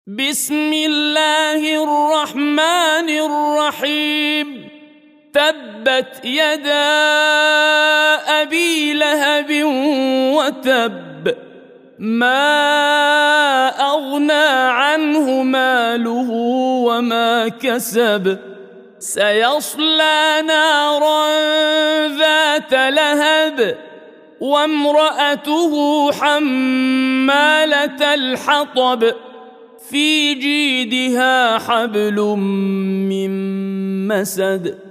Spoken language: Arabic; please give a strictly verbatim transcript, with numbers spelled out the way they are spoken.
بسم الله الرحمن الرحيم. تبت يدا أبي لهب وتب، ما أغنى عنه ماله وما كسب، سيصلى نارا ذات لهب وامرأته حمالة الحطب في جيدها حبل من مسد.